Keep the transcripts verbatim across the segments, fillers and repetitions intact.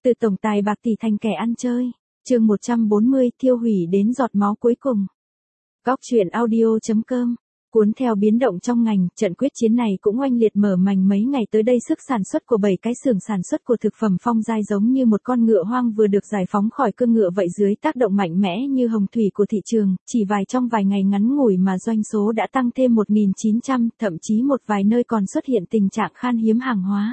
Từ tổng tài bạc tỷ thành kẻ ăn chơi. Chương một trăm bốn mươi, thiêu hủy đến giọt máu cuối cùng. Góc truyện audio chấm com. Cuốn theo biến động trong ngành, trận quyết chiến này cũng oanh liệt mở mành mấy ngày tới đây. Sức sản xuất của bảy cái xưởng sản xuất của thực phẩm Phong Giai giống như một con ngựa hoang vừa được giải phóng khỏi cương ngựa vậy, dưới tác động mạnh mẽ như hồng thủy của thị trường, chỉ vài trong vài ngày ngắn ngủi mà doanh số đã tăng thêm một nghìn chín trăm, thậm chí một vài nơi còn xuất hiện tình trạng khan hiếm hàng hóa.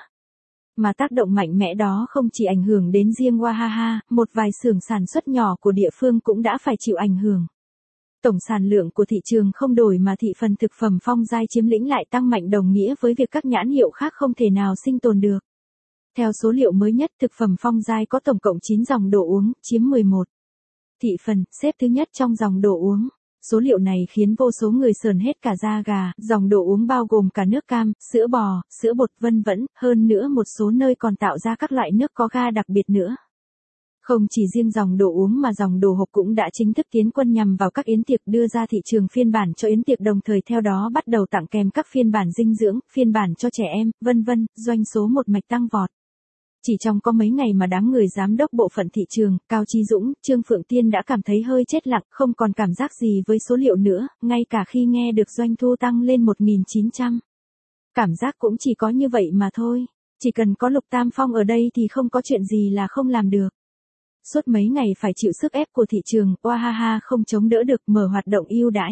Mà tác động mạnh mẽ đó không chỉ ảnh hưởng đến riêng Wahaha, một vài xưởng sản xuất nhỏ của địa phương cũng đã phải chịu ảnh hưởng. Tổng sản lượng của thị trường không đổi mà thị phần thực phẩm Phong Giai chiếm lĩnh lại tăng mạnh, đồng nghĩa với việc các nhãn hiệu khác không thể nào sinh tồn được. Theo số liệu mới nhất, thực phẩm Phong Giai có tổng cộng chín dòng đồ uống, chiếm mười một thị phần, xếp thứ nhất trong dòng đồ uống. Số liệu này khiến vô số người sởn hết cả da gà. Dòng đồ uống bao gồm cả nước cam, sữa bò, sữa bột vân vân, hơn nữa một số nơi còn tạo ra các loại nước có ga đặc biệt nữa. Không chỉ riêng dòng đồ uống mà dòng đồ hộp cũng đã chính thức tiến quân nhằm vào các yến tiệc, đưa ra thị trường phiên bản cho yến tiệc, đồng thời theo đó bắt đầu tặng kèm các phiên bản dinh dưỡng, phiên bản cho trẻ em, vân vân, doanh số một mạch tăng vọt. Chỉ trong có mấy ngày mà đám người giám đốc bộ phận thị trường, Cao Chí Dũng, Trương Phượng Tiên đã cảm thấy hơi chết lặng, không còn cảm giác gì với số liệu nữa, ngay cả khi nghe được doanh thu tăng lên một nghìn chín trăm. Cảm giác cũng chỉ có như vậy mà thôi, chỉ cần có Lục Tam Phong ở đây thì không có chuyện gì là không làm được. Suốt mấy ngày phải chịu sức ép của thị trường, Wahaha không chống đỡ được, mở hoạt động ưu đãi.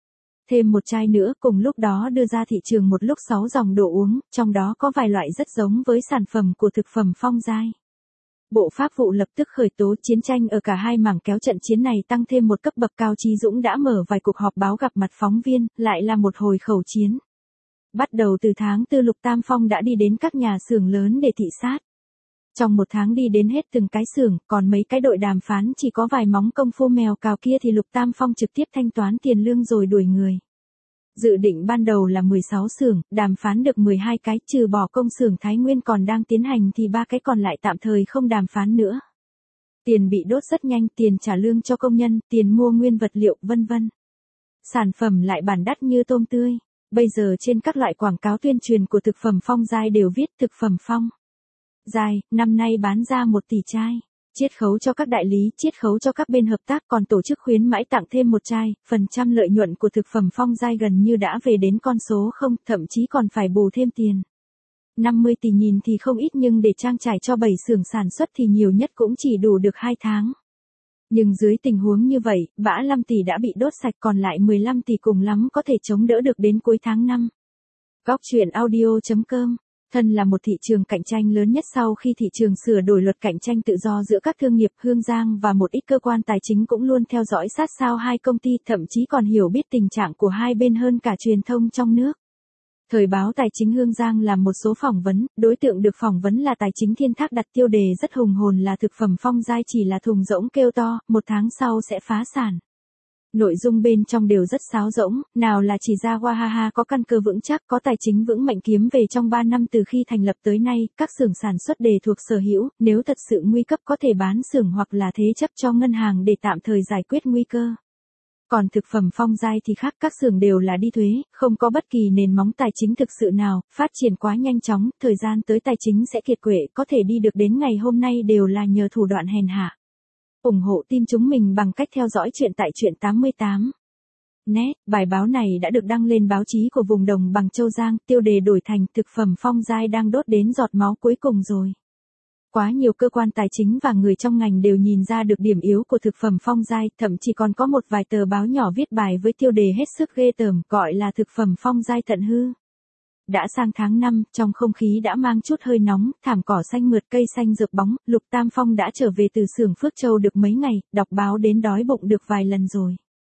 Thêm một chai nữa, cùng lúc đó đưa ra thị trường một lúc sáu dòng đồ uống, trong đó có vài loại rất giống với sản phẩm của thực phẩm Phong Giai. Bộ Pháp vụ lập tức khởi tố. Chiến tranh ở cả hai mảng kéo trận chiến này tăng thêm một cấp bậc. Cao Chí Dũng đã mở vài cuộc họp báo gặp mặt phóng viên, lại là một hồi khẩu chiến. Bắt đầu từ tháng tư, Lục Tam Phong đã đi đến các nhà xưởng lớn để thị sát. Trong một tháng đi đến hết từng cái xưởng, còn mấy cái đội đàm phán chỉ có vài móng công phu mèo cào kia thì Lục Tam Phong trực tiếp thanh toán tiền lương rồi đuổi người. Dự định ban đầu là mười sáu xưởng, đàm phán được mười hai cái, trừ bỏ công xưởng Thái Nguyên còn đang tiến hành thì ba cái còn lại tạm thời không đàm phán nữa. Tiền bị đốt rất nhanh, tiền trả lương cho công nhân, tiền mua nguyên vật liệu, vân vân. Sản phẩm lại bản đắt như tôm tươi. Bây giờ trên các loại quảng cáo tuyên truyền của thực phẩm Phong Giai đều viết thực phẩm Phong Giai, năm nay bán ra một tỷ chai. Chiết khấu cho các đại lý, chiết khấu cho các bên hợp tác, còn tổ chức khuyến mãi tặng thêm một chai. Phần trăm lợi nhuận của thực phẩm Phong Giai gần như đã về đến con số không, thậm chí còn phải bù thêm tiền. năm mươi tỷ nhìn thì không ít nhưng để trang trải cho bảy xưởng sản xuất thì nhiều nhất cũng chỉ đủ được hai tháng. Nhưng dưới tình huống như vậy, bã năm tỷ đã bị đốt sạch, còn lại mười lăm tỷ cùng lắm có thể chống đỡ được đến cuối tháng năm. Góc truyện audio chấm com. Thân là một thị trường cạnh tranh lớn nhất sau khi thị trường sửa đổi luật cạnh tranh tự do giữa các thương nghiệp, Hương Giang và một ít cơ quan tài chính cũng luôn theo dõi sát sao hai công ty, thậm chí còn hiểu biết tình trạng của hai bên hơn cả truyền thông trong nước. Thời báo Tài chính Hương Giang làm một số phỏng vấn, đối tượng được phỏng vấn là Tài chính Thiên Thác, đặt tiêu đề rất hùng hồn là thực phẩm Phong Giai chỉ là thùng rỗng kêu to, một tháng sau sẽ phá sản. Nội dung bên trong đều rất sáo rỗng, nào là chỉ ra Wahaha có căn cơ vững chắc, có tài chính vững mạnh, kiếm về trong ba năm từ khi thành lập tới nay, các xưởng sản xuất đều thuộc sở hữu, nếu thật sự nguy cấp có thể bán xưởng hoặc là thế chấp cho ngân hàng để tạm thời giải quyết nguy cơ. Còn thực phẩm Phong Giai thì khác, các xưởng đều là đi thuế, không có bất kỳ nền móng tài chính thực sự nào, phát triển quá nhanh chóng, thời gian tới tài chính sẽ kiệt quệ, có thể đi được đến ngày hôm nay đều là nhờ thủ đoạn hèn hạ. Ủng hộ team chúng mình bằng cách theo dõi chuyện tại truyện tám mươi tám net. Bài báo này đã được đăng lên báo chí của vùng đồng bằng Châu Giang, tiêu đề đổi thành thực phẩm Phong Giai đang đốt đến giọt máu cuối cùng rồi. Quá nhiều cơ quan tài chính và người trong ngành đều nhìn ra được điểm yếu của thực phẩm Phong Giai, thậm chí còn có một vài tờ báo nhỏ viết bài với tiêu đề hết sức ghê tởm, gọi là thực phẩm Phong Giai thận hư. Đã sang tháng năm, trong không khí đã mang chút hơi nóng, thảm cỏ xanh mượt, cây xanh rực bóng, Lục Tam Phong đã trở về từ xưởng Phước Châu được mấy ngày, đọc báo đến đói bụng được vài lần rồi.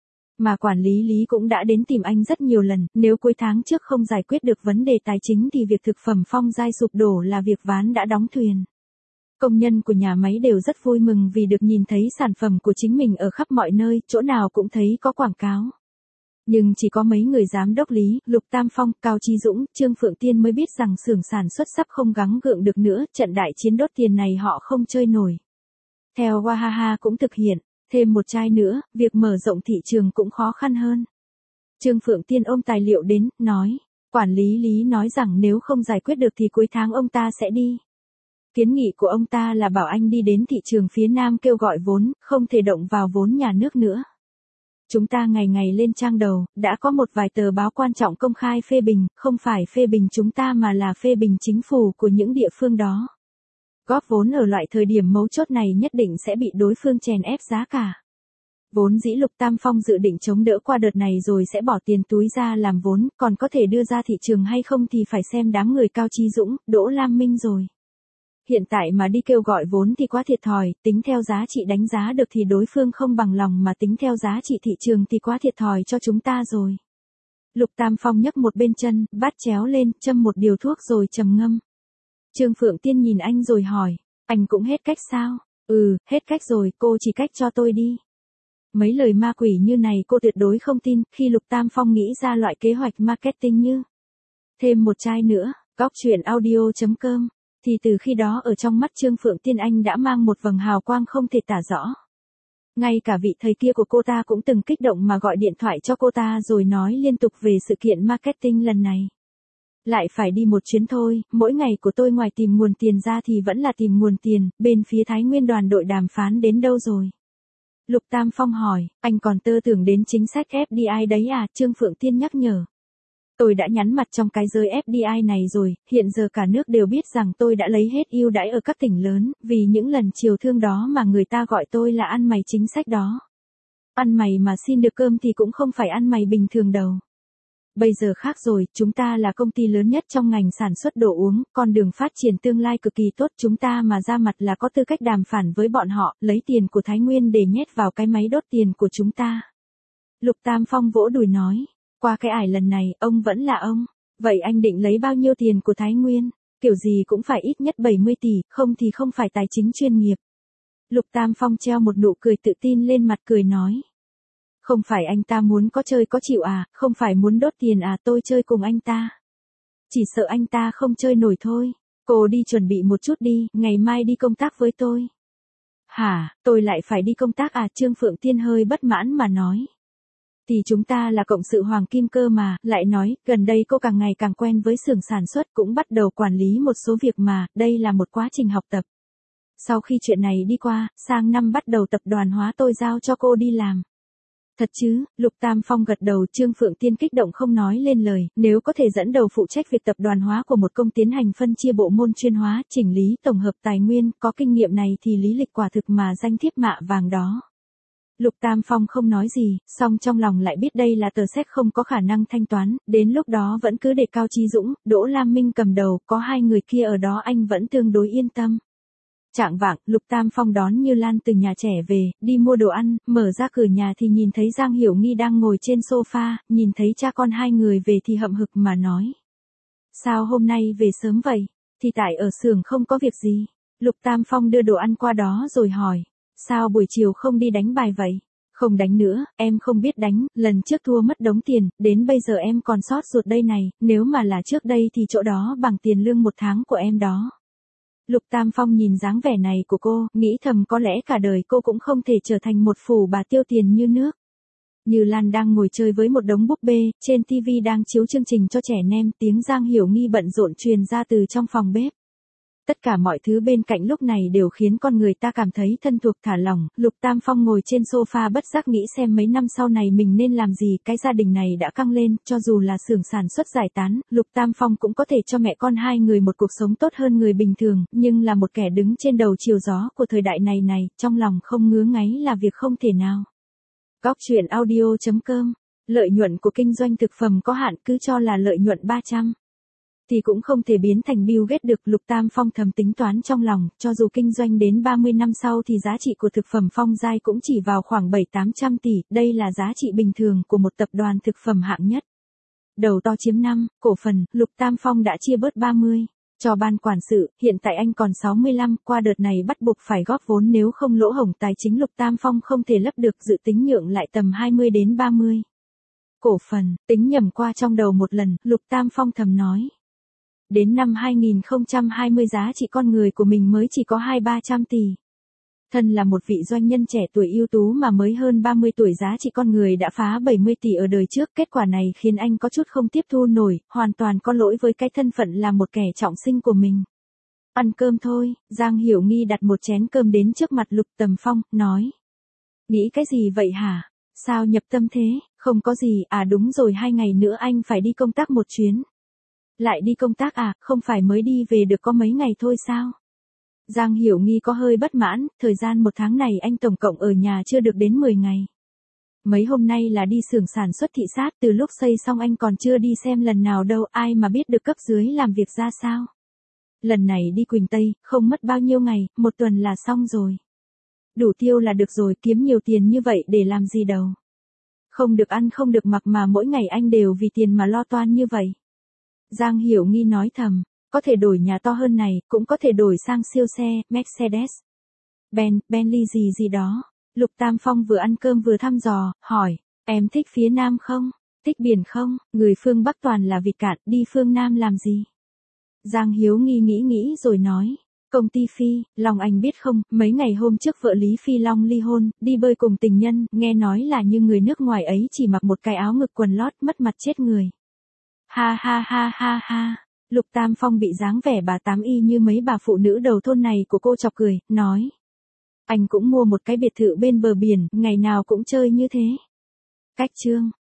Mà quản lý Lý cũng đã đến tìm anh rất nhiều lần, nếu cuối tháng trước không giải quyết được vấn đề tài chính thì việc thực phẩm Phong Giai sụp đổ là việc ván đã đóng thuyền. Công nhân của nhà máy đều rất vui mừng vì được nhìn thấy sản phẩm của chính mình ở khắp mọi nơi, chỗ nào cũng thấy có quảng cáo. Nhưng chỉ có mấy người giám đốc Lý, Lục Tam Phong, Cao Chí Dũng, Trương Phượng Tiên mới biết rằng xưởng sản xuất sắp không gắng gượng được nữa, trận đại chiến đốt tiền này họ không chơi nổi. Theo Wahaha cũng thực hiện, thêm một chai nữa, việc mở rộng thị trường cũng khó khăn hơn. Trương Phượng Tiên ôm tài liệu đến, nói, quản lý Lý nói rằng nếu không giải quyết được thì cuối tháng ông ta sẽ đi. Kiến nghị của ông ta là bảo anh đi đến thị trường phía Nam kêu gọi vốn, không thể động vào vốn nhà nước nữa. Chúng ta ngày ngày lên trang đầu, đã có một vài tờ báo quan trọng công khai phê bình, không phải phê bình chúng ta mà là phê bình chính phủ của những địa phương đó. Góp vốn ở loại thời điểm mấu chốt này nhất định sẽ bị đối phương chèn ép giá cả. Vốn dĩ Lục Tam Phong dự định chống đỡ qua đợt này rồi sẽ bỏ tiền túi ra làm vốn, còn có thể đưa ra thị trường hay không thì phải xem đám người Cao Chí Dũng, Đỗ Lam Minh rồi. Hiện tại mà đi kêu gọi vốn thì quá thiệt thòi, tính theo giá trị đánh giá được thì đối phương không bằng lòng mà tính theo giá trị thị trường thì quá thiệt thòi cho chúng ta rồi. Lục Tam Phong nhấc một bên chân, bát chéo lên, châm một điều thuốc rồi trầm ngâm. Trương Phượng Tiên nhìn anh rồi hỏi, anh cũng hết cách sao? Ừ, hết cách rồi, cô chỉ cách cho tôi đi. Mấy lời ma quỷ như này cô tuyệt đối không tin, khi Lục Tam Phong nghĩ ra loại kế hoạch marketing như thêm một chai nữa, góc truyện audio chấm com, thì từ khi đó ở trong mắt Trương Phượng Tiên anh đã mang một vầng hào quang không thể tả rõ. Ngay cả vị thầy kia của cô ta cũng từng kích động mà gọi điện thoại cho cô ta rồi nói liên tục về sự kiện marketing lần này. Lại phải đi một chuyến thôi, mỗi ngày của tôi ngoài tìm nguồn tiền ra thì vẫn là tìm nguồn tiền, bên phía Thái Nguyên đoàn đội đàm phán đến đâu rồi? Lục Tam Phong hỏi, anh còn tơ tưởng đến chính sách ép đê i đấy à? Trương Phượng Tiên nhắc nhở. Tôi đã nhắn mặt trong cái giới ép đê i này rồi, hiện giờ cả nước đều biết rằng tôi đã lấy hết ưu đãi ở các tỉnh lớn, vì những lần chiều thương đó mà người ta gọi tôi là ăn mày chính sách đó. Ăn mày mà xin được cơm thì cũng không phải ăn mày bình thường đâu. Bây giờ khác rồi, chúng ta là công ty lớn nhất trong ngành sản xuất đồ uống, con đường phát triển tương lai cực kỳ tốt, chúng ta mà ra mặt là có tư cách đàm phán với bọn họ, lấy tiền của Thái Nguyên để nhét vào cái máy đốt tiền của chúng ta. Lục Tam Phong vỗ đùi nói, qua cái ải lần này, ông vẫn là ông. Vậy anh định lấy bao nhiêu tiền của Thái Nguyên? Kiểu gì cũng phải ít nhất bảy mươi tỷ, không thì không phải tài chính chuyên nghiệp. Lục Tam Phong treo một nụ cười tự tin lên mặt cười nói. Không phải anh ta muốn có chơi có chịu à, không phải muốn đốt tiền à, tôi chơi cùng anh ta. Chỉ sợ anh ta không chơi nổi thôi. Cô đi chuẩn bị một chút đi, ngày mai đi công tác với tôi. Hả, tôi lại phải đi công tác à? Trương Phượng Tiên hơi bất mãn mà nói. Thì chúng ta là cộng sự Hoàng Kim cơ mà, lại nói, gần đây cô càng ngày càng quen với xưởng sản xuất cũng bắt đầu quản lý một số việc mà, đây là một quá trình học tập. Sau khi chuyện này đi qua, sang năm bắt đầu tập đoàn hóa tôi giao cho cô đi làm. Thật chứ? Lục Tam Phong gật đầu. Trương Phượng Tiên kích động không nói lên lời, nếu có thể dẫn đầu phụ trách việc tập đoàn hóa của một công tiến hành phân chia bộ môn chuyên hóa, chỉnh lý, tổng hợp tài nguyên, có kinh nghiệm này thì lý lịch quả thực mà danh thiếp mạ vàng đó. Lục Tam Phong không nói gì, song trong lòng lại biết đây là tờ séc không có khả năng thanh toán, đến lúc đó vẫn cứ để Cao Chí Dũng, Đỗ Lam Minh cầm đầu, có hai người kia ở đó anh vẫn tương đối yên tâm. Chạng vạng, Lục Tam Phong đón Như Lan từ nhà trẻ về, đi mua đồ ăn, mở ra cửa nhà thì nhìn thấy Giang Hiểu Nghi đang ngồi trên sofa, nhìn thấy cha con hai người về thì hậm hực mà nói. Sao hôm nay về sớm vậy? Thì tại ở xưởng không có việc gì. Lục Tam Phong đưa đồ ăn qua đó rồi hỏi. Sao buổi chiều không đi đánh bài vậy? Không đánh nữa, em không biết đánh, lần trước thua mất đống tiền, đến bây giờ em còn sót ruột đây này, nếu mà là trước đây thì chỗ đó bằng tiền lương một tháng của em đó. Lục Tam Phong nhìn dáng vẻ này của cô, nghĩ thầm có lẽ cả đời cô cũng không thể trở thành một phù bà tiêu tiền như nước. Như Lan đang ngồi chơi với một đống búp bê, trên tivi đang chiếu chương trình cho trẻ nem, tiếng Giang Hiểu Nghi bận rộn truyền ra từ trong phòng bếp. Tất cả mọi thứ bên cạnh lúc này đều khiến con người ta cảm thấy thân thuộc thả lỏng. Lục Tam Phong ngồi trên sofa bất giác nghĩ xem mấy năm sau này mình nên làm gì. Cái gia đình này đã căng lên, cho dù là xưởng sản xuất giải tán, Lục Tam Phong cũng có thể cho mẹ con hai người một cuộc sống tốt hơn người bình thường, nhưng là một kẻ đứng trên đầu chiều gió của thời đại này này, trong lòng không ngứa ngáy là việc không thể nào. Góc truyện audio chấm com. Lợi nhuận của kinh doanh thực phẩm có hạn, cứ cho là lợi nhuận ba trăm thì cũng không thể biến thành Bill Gates được. Lục Tam Phong thầm tính toán trong lòng, cho dù kinh doanh đến ba mươi năm sau thì giá trị của thực phẩm Phong Giai cũng chỉ vào khoảng bảy tám trăm tỷ, đây là giá trị bình thường của một tập đoàn thực phẩm hạng nhất. Đầu to chiếm năm, cổ phần, Lục Tam Phong đã chia bớt ba mươi, cho ban quản sự, hiện tại anh còn sáu mươi lăm, qua đợt này bắt buộc phải góp vốn nếu không lỗ hổng tài chính Lục Tam Phong không thể lấp được, dự tính nhượng lại tầm hai mươi đến ba mươi. Cổ phần, tính nhầm qua trong đầu một lần, Lục Tam Phong thầm nói. Đến năm hai nghìn không trăm hai mươi giá trị con người của mình mới chỉ có hai ba trăm tỷ. Thân là một vị doanh nhân trẻ tuổi ưu tú mà mới hơn ba mươi tuổi giá trị con người đã phá bảy mươi tỷ ở đời trước, kết quả này khiến anh có chút không tiếp thu nổi, hoàn toàn có lỗi với cái thân phận là một kẻ trọng sinh của mình. Ăn cơm thôi, Giang Hiểu Nghi đặt một chén cơm đến trước mặt Lục Tầm Phong, nói. Nghĩ cái gì vậy hả? Sao nhập tâm thế? Không có gì, à đúng rồi, hai ngày nữa anh phải đi công tác một chuyến. Lại đi công tác à, không phải mới đi về được có mấy ngày thôi sao? Giang Hiểu Nghi có hơi bất mãn, thời gian một tháng này anh tổng cộng ở nhà chưa được đến mười ngày. Mấy hôm nay là đi xưởng sản xuất thị sát, từ lúc xây xong anh còn chưa đi xem lần nào đâu, ai mà biết được cấp dưới làm việc ra sao. Lần này đi Quỳnh Tây, không mất bao nhiêu ngày, một tuần là xong rồi. Đủ tiêu là được rồi, kiếm nhiều tiền như vậy để làm gì đâu. Không được ăn không được mặc mà mỗi ngày anh đều vì tiền mà lo toan như vậy. Giang Hiểu Nghi nói thầm, có thể đổi nhà to hơn này, cũng có thể đổi sang siêu xe, Mercedes, Ben, Bentley gì gì đó. Lục Tam Phong vừa ăn cơm vừa thăm dò, hỏi, em thích phía Nam không? Thích biển không? Người phương Bắc toàn là vịt cạn, đi phương Nam làm gì? Giang Hiếu Nghi nghĩ nghĩ rồi nói, công ty Phi, Long anh biết không, mấy ngày hôm trước vợ Lý Phi Long ly hôn, đi bơi cùng tình nhân, nghe nói là như người nước ngoài ấy chỉ mặc một cái áo ngực quần lót, mất mặt chết người. Ha ha ha ha ha, Lục Tam Phong bị dáng vẻ bà tám y như mấy bà phụ nữ đầu thôn này của cô chọc cười, nói. Anh cũng mua một cái biệt thự bên bờ biển, ngày nào cũng chơi như thế. Cách chương.